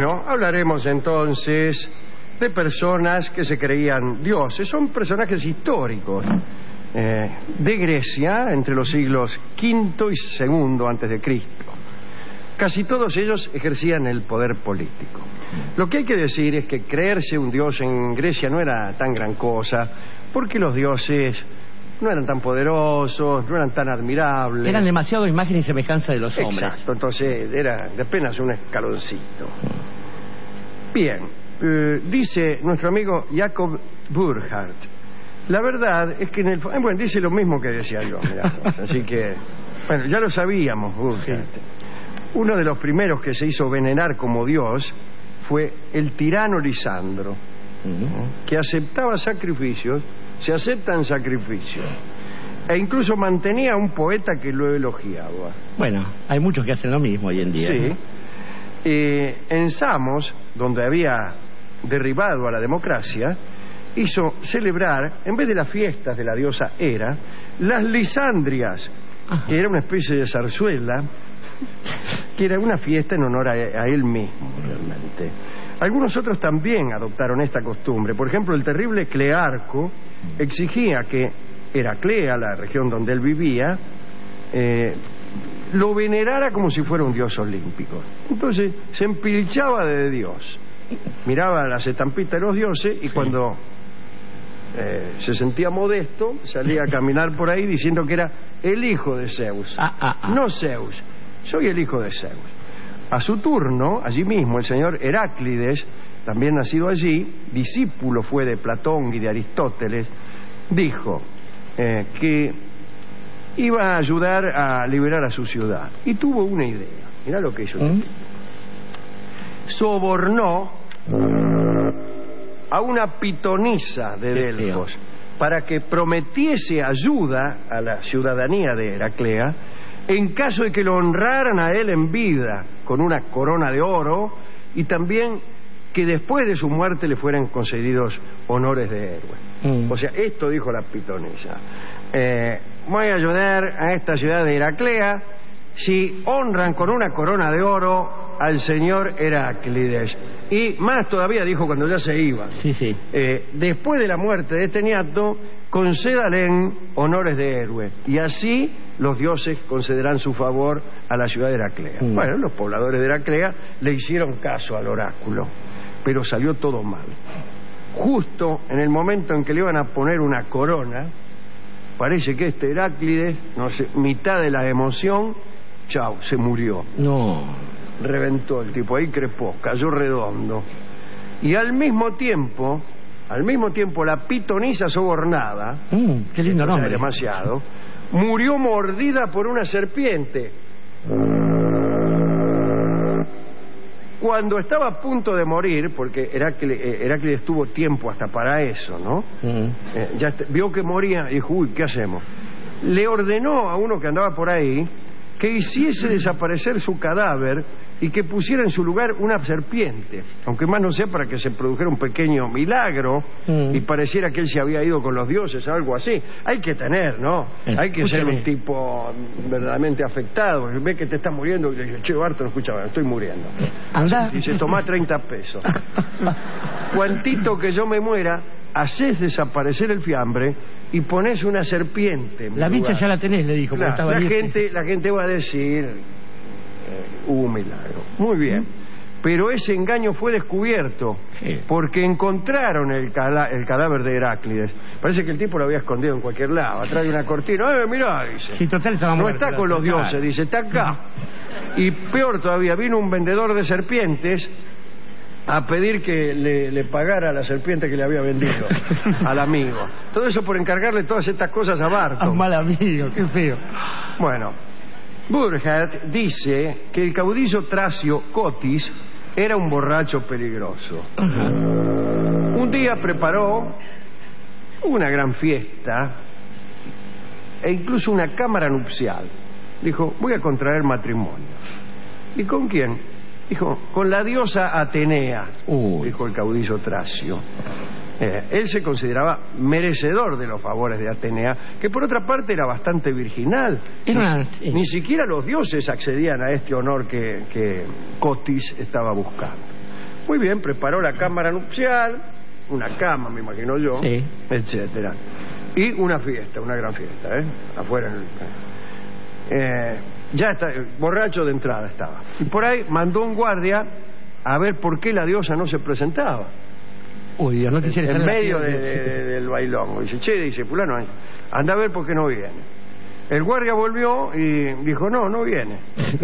Bueno, hablaremos entonces de personas que se creían dioses. Son personajes históricos de Grecia entre los siglos V y II antes de Cristo. Casi todos ellos ejercían el poder político. Lo que hay que decir es que creerse un dios en Grecia no era tan gran cosa, porque los dioses no eran tan poderosos, no eran tan admirables. Eran demasiado imagen y semejanza de los hombres. Exacto, entonces era apenas un escaloncito. Bien, dice nuestro amigo Jacob Burckhardt, la verdad es que en el... bueno, dice lo mismo que decía yo, mirá, así que... bueno, ya lo sabíamos, Burckhardt. Sí. Uno de los primeros que se hizo venerar como dios fue el tirano Lisandro, que aceptaba sacrificios, se aceptan sacrificios, e incluso mantenía a un poeta que lo elogiaba. Bueno, hay muchos que hacen lo mismo hoy en día. Sí. ¿No? En Samos, donde había derribado a la democracia, hizo celebrar, en vez de las fiestas de la diosa Hera, las Lisandrias, que era una especie de zarzuela, que era una fiesta en honor a él mismo, realmente. Algunos otros también adoptaron esta costumbre. Por ejemplo, el terrible Clearco exigía que Heraclea, la región donde él vivía, lo venerara como si fuera un dios olímpico. Entonces se empilchaba de Dios, miraba las estampitas de los dioses y cuando se sentía modesto salía a caminar por ahí diciendo que era el hijo de Zeus. No Zeus, soy el hijo de Zeus. A su turno, allí mismo, el señor Heráclides, también nacido allí, discípulo fue de Platón y de Aristóteles, dijo que iba a ayudar a liberar a su ciudad. Y tuvo una idea. Mirá lo que hizo. Sobornó a una pitonisa de Delfos para que prometiese ayuda a la ciudadanía de Heraclea en caso de que lo honraran a él en vida con una corona de oro y también que después de su muerte le fueran concedidos honores de héroe. O sea, esto dijo la pitonisa. Voy a ayudar a esta ciudad de Heraclea si honran con una corona de oro al señor Heráclides. Y más todavía dijo cuando ya se iba. Sí. Después de la muerte de este niato, concédale honores de héroe. Y así los dioses concederán su favor a la ciudad de Heraclea. Bueno, los pobladores de Heraclea le hicieron caso al oráculo, pero salió todo mal. Justo en el momento en que le iban a poner una corona, parece que este Heráclides, no sé, mitad de la emoción, chao, se murió. No. Reventó el tipo, ahí crepó, cayó redondo. Y al mismo tiempo la pitonisa sobornada, qué lindo nombre, demasiado, murió mordida por una serpiente. Cuando estaba a punto de morir, porque Heráclides tuvo tiempo hasta para eso, ¿no? Vio que moría y dijo, uy, ¿qué hacemos? Le ordenó a uno que andaba por ahí que hiciese desaparecer su cadáver y que pusiera en su lugar una serpiente, aunque más no sea para que se produjera un pequeño milagro y pareciera que él se había ido con los dioses, algo así. Hay que tener, ¿no? Hay que ser un tipo verdaderamente afectado. Ve que te está muriendo y le dice, che, Barton, escúchame, estoy muriendo. Anda. Dice, tomá 30 pesos. Cuantito que yo me muera, haces desaparecer el fiambre y pones una serpiente en la mi bicha lugar. Ya la tenés, le dijo. Claro, la gente va a decir hubo un milagro. Muy bien. Pero ese engaño fue descubierto porque encontraron el cadáver de Heráclides. Parece que el tipo lo había escondido en cualquier lado, atrás de una cortina. Mirá, dice. Sí, total, estaba no muerto, está con los dioses, dice, está acá. Y peor todavía, vino un vendedor de serpientes a pedir que le pagara la serpiente que le había vendido al amigo. Todo eso por encargarle todas estas cosas a Barton. Un mal amigo, qué feo. Bueno, Burckhardt dice que el caudillo tracio Cotis era un borracho peligroso. Un día preparó una gran fiesta e incluso una cámara nupcial. Dijo, voy a contraer matrimonio. ¿Y con quién? Dijo, con la diosa Atenea, dijo el caudillo tracio. Él se consideraba merecedor de los favores de Atenea, que por otra parte era bastante virginal. Ni siquiera los dioses accedían a este honor que Cotis estaba buscando. Muy bien, preparó la cámara nupcial, una cama, me imagino yo, Sí. etcétera. Y una fiesta, una gran fiesta, afuera. Ya está, borracho de entrada estaba. Y por ahí mandó un guardia a ver por qué la diosa no se presentaba. Uy, Dios, no quisiera En estar medio la- del bailongo. Dice, dice, fulano, anda a ver por qué no viene. El guardia volvió y dijo, no viene.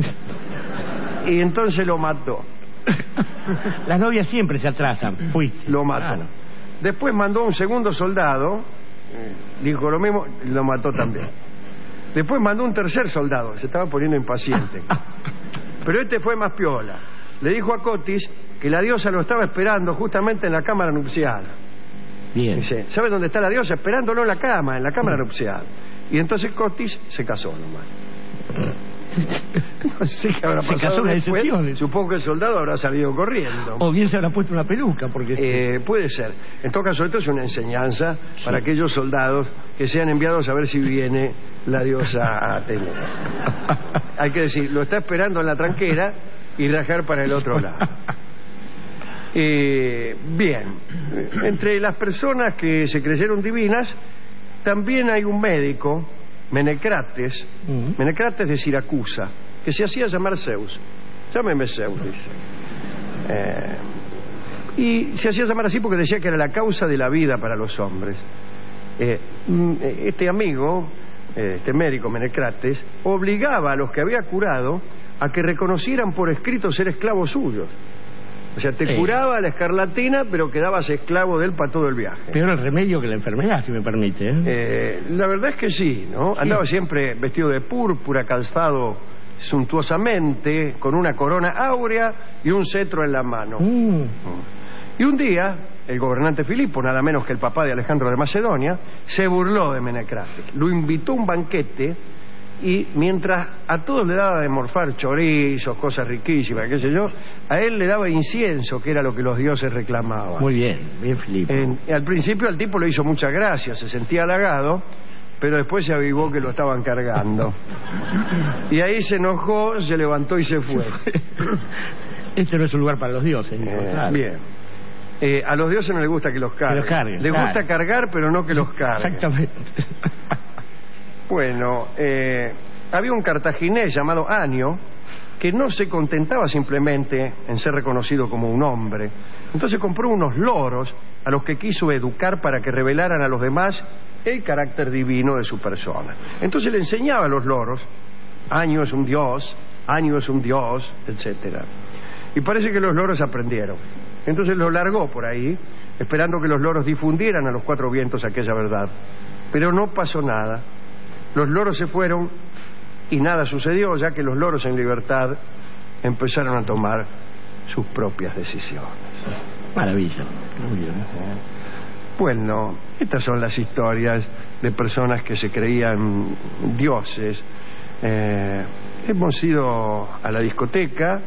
Y entonces lo mató. Las novias siempre se atrasan. Fuiste. Lo mató. Claro. Después mandó un segundo soldado, dijo lo mismo, lo mató también. Después mandó un tercer soldado, se estaba poniendo impaciente. Pero este fue más piola. Le dijo a Cotis que la diosa lo estaba esperando justamente en la cámara nupcial. Bien. Dice, ¿sabe dónde está la diosa? Esperándolo en la cama, en la cámara nupcial. Y entonces Cotis se casó nomás. No sé qué habrá Se pasado casó una después. decepción. Supongo que el soldado habrá salido corriendo. O bien se habrá puesto una peluca, porque... Puede ser. En todo caso, esto es una enseñanza para aquellos soldados que sean enviados a ver si viene la diosa Atenea. Hay que decir, lo está esperando en la tranquera y rajar para el otro lado. Bien, entre las personas que se creyeron divinas, también hay un médico, Menecrates, Menecrates de Siracusa, que se hacía llamar Zeus. Llámeme Zeus, dice. Y se hacía llamar así porque decía que era la causa de la vida para los hombres. Este amigo, este médico Menecrates, obligaba a los que había curado a que reconocieran por escrito ser esclavos suyos. O sea, te curaba la escarlatina, pero quedabas esclavo de él para todo el viaje. Peor el remedio que la enfermedad, si me permite. La verdad es que sí, ¿no? Sí. Andaba siempre vestido de púrpura, calzado suntuosamente, con una corona áurea y un cetro en la mano. Y un día, el gobernante Filipo, nada menos que el papá de Alejandro de Macedonia, se burló de Menecrates. Lo invitó a un banquete y mientras a todos le daba de morfar chorizos, cosas riquísimas, qué sé yo, a él le daba incienso, que era lo que los dioses reclamaban. Muy bien, bien, Felipe. Al principio al tipo le hizo mucha gracia, se sentía halagado, pero después se avivó que lo estaban cargando. Y ahí se enojó, se levantó y se fue. Este no es un lugar para los dioses. Claro. Bien. A los dioses no les gusta que los carguen. Que los carguen, Les claro. gusta cargar, pero no que los carguen. Exactamente. Bueno, había un cartaginés llamado Anio que no se contentaba simplemente en ser reconocido como un hombre. Entonces compró unos loros a los que quiso educar para que revelaran a los demás el carácter divino de su persona. Entonces le enseñaba a los loros, Anio es un dios, etcétera. Y parece que los loros aprendieron. Entonces lo largó por ahí, esperando que los loros difundieran a los cuatro vientos aquella verdad. Pero no pasó nada. Los loros se fueron y nada sucedió, ya que los loros en libertad empezaron a tomar sus propias decisiones. Maravilla. Muy bien. Bueno, estas son las historias de personas que se creían dioses. Hemos ido a la discoteca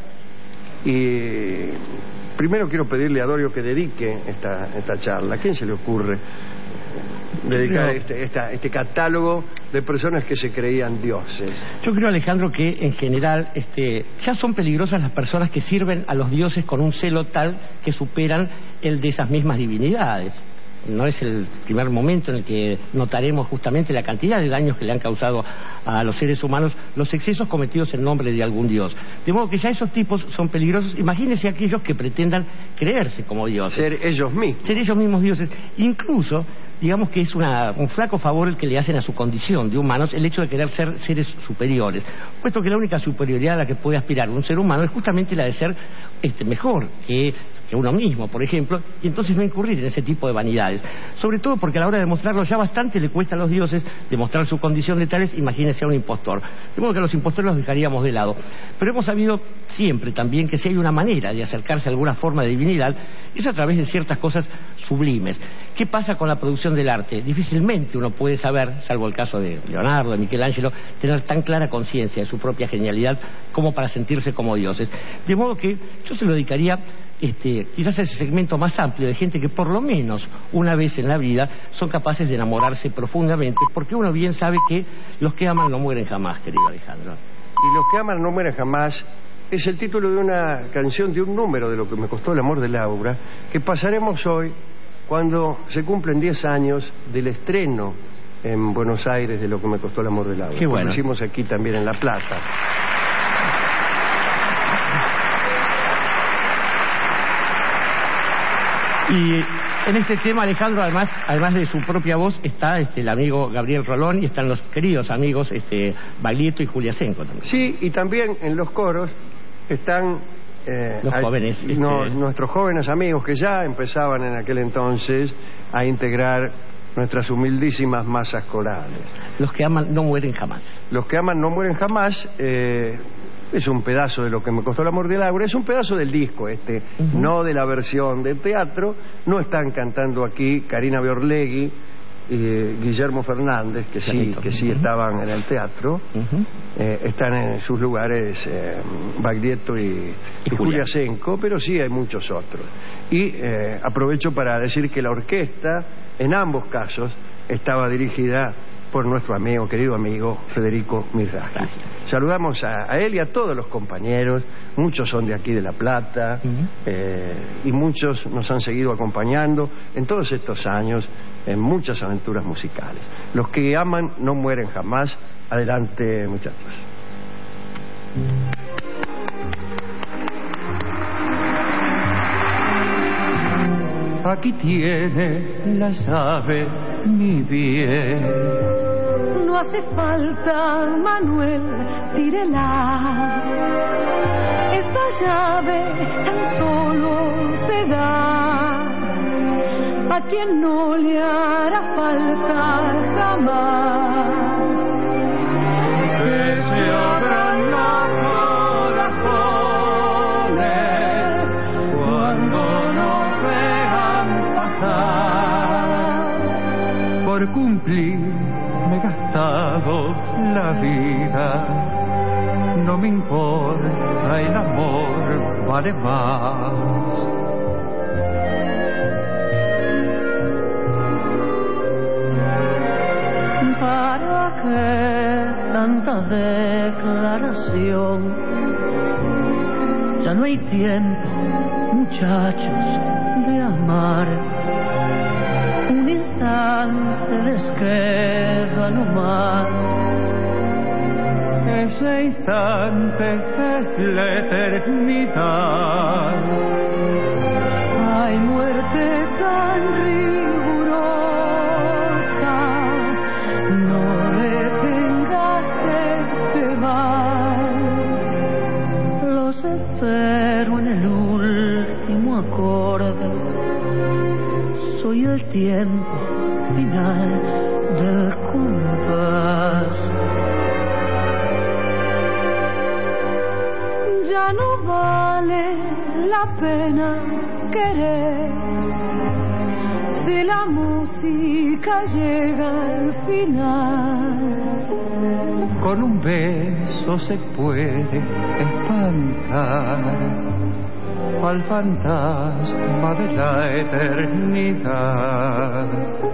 y primero quiero pedirle a Dorio que dedique esta charla. ¿A quién se le ocurre dedicar este catálogo de personas que se creían dioses? Yo creo, Alejandro, que en general ya son peligrosas las personas que sirven a los dioses con un celo tal que superan el de esas mismas divinidades. No es el primer momento en el que notaremos justamente la cantidad de daños que le han causado a los seres humanos los excesos cometidos en nombre de algún dios. De modo que ya esos tipos son peligrosos. Imagínense aquellos que pretendan creerse como dioses. Ser ellos mismos. Ser ellos mismos dioses. Incluso, digamos que es un flaco favor el que le hacen a su condición de humanos el hecho de querer ser seres superiores, puesto que la única superioridad a la que puede aspirar un ser humano es justamente la de ser mejor que uno mismo, por ejemplo, y entonces no incurrir en ese tipo de vanidades. Sobre todo porque a la hora de demostrarlo ya bastante le cuesta a los dioses demostrar su condición de tales, imagínense a un impostor. De modo que a los impostores los dejaríamos de lado. Pero hemos sabido siempre también que si hay una manera de acercarse a alguna forma de divinidad, es a través de ciertas cosas sublimes. ¿Qué pasa con la producción del arte? Difícilmente uno puede saber, salvo el caso de Leonardo, de Michelangelo, tener tan clara conciencia de su propia genialidad como para sentirse como dioses. De modo que yo se lo dedicaría quizás ese segmento más amplio de gente que por lo menos una vez en la vida son capaces de enamorarse profundamente, porque uno bien sabe que los que aman no mueren jamás, querido Alejandro. Y los que aman no mueren jamás es el título de una canción de un número de Lo que me costó el amor de Laura, que pasaremos hoy cuando se cumplen 10 años del estreno en Buenos Aires de Lo que me costó el amor de Laura. Qué bueno. Lo hicimos aquí también en La Plata. Y en este tema, Alejandro, además de su propia voz, está el amigo Gabriel Rolón y están los queridos amigos Baglietto y Julia Senco también. Sí, y también en los coros están los jóvenes. Nuestros jóvenes amigos que ya empezaban en aquel entonces a integrar nuestras humildísimas masas corales. Los que aman no mueren jamás. Los que aman no mueren jamás. Es un pedazo de Lo que me costó el amor de Laura, es un pedazo del disco no de la versión de teatro. No están cantando aquí Karina Biorlegui y Guillermo Fernández, que sí estaban en el teatro. Están en sus lugares Baglietto y Julia Senco, pero sí hay muchos otros. Y aprovecho para decir que la orquesta, en ambos casos, estaba dirigida por nuestro querido amigo Federico Mirraji. Saludamos a él y a todos los compañeros. Muchos son de aquí de La Plata, y muchos nos han seguido acompañando en todos estos años en muchas aventuras musicales. Los que aman no mueren jamás. Adelante, muchachos. Aquí tiene la llave, mi bien. No hace falta, Manuel, tírela. Esta llave tan solo se da a quien no le hará falta jamás. Que se abran los corazones cuando nos vean pasar. Por cumplir me he gastado la vida, no me importa, el amor vale más. ¿Para qué tanta declaración? Ya no hay tiempo, muchachos, de amar. Un instante les queda no más. Ese instante es la eternidad. Hay muerte tan rigurosa, no detengas este mal. Los espero en el último acorde. Soy el tiempo final del compás. Ya no vale la pena querer si la música llega al final. Con un beso se puede espantar al fantasma de la eternidad.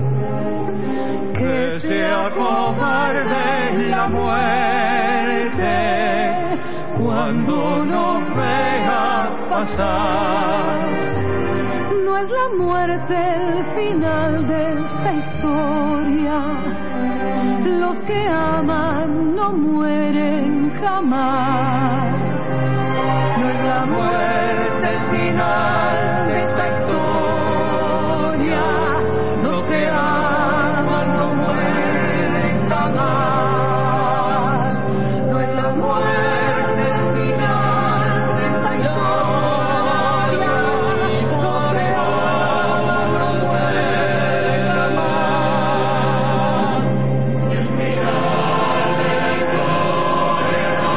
Que sea cobarde la muerte cuando nos vea pasar. No es la muerte el final de esta historia. Los que aman no mueren jamás. No es la muerte el final de esta historia. Los que aman no mueren jamás. No es la muerte el final de esta historia. Los que aman no mueren jamás. El final de la historia no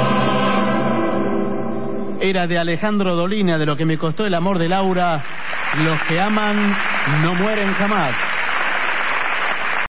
Era de Alejandro Dolina, de Lo que me costó el amor de Laura, Los que aman no mueren jamás.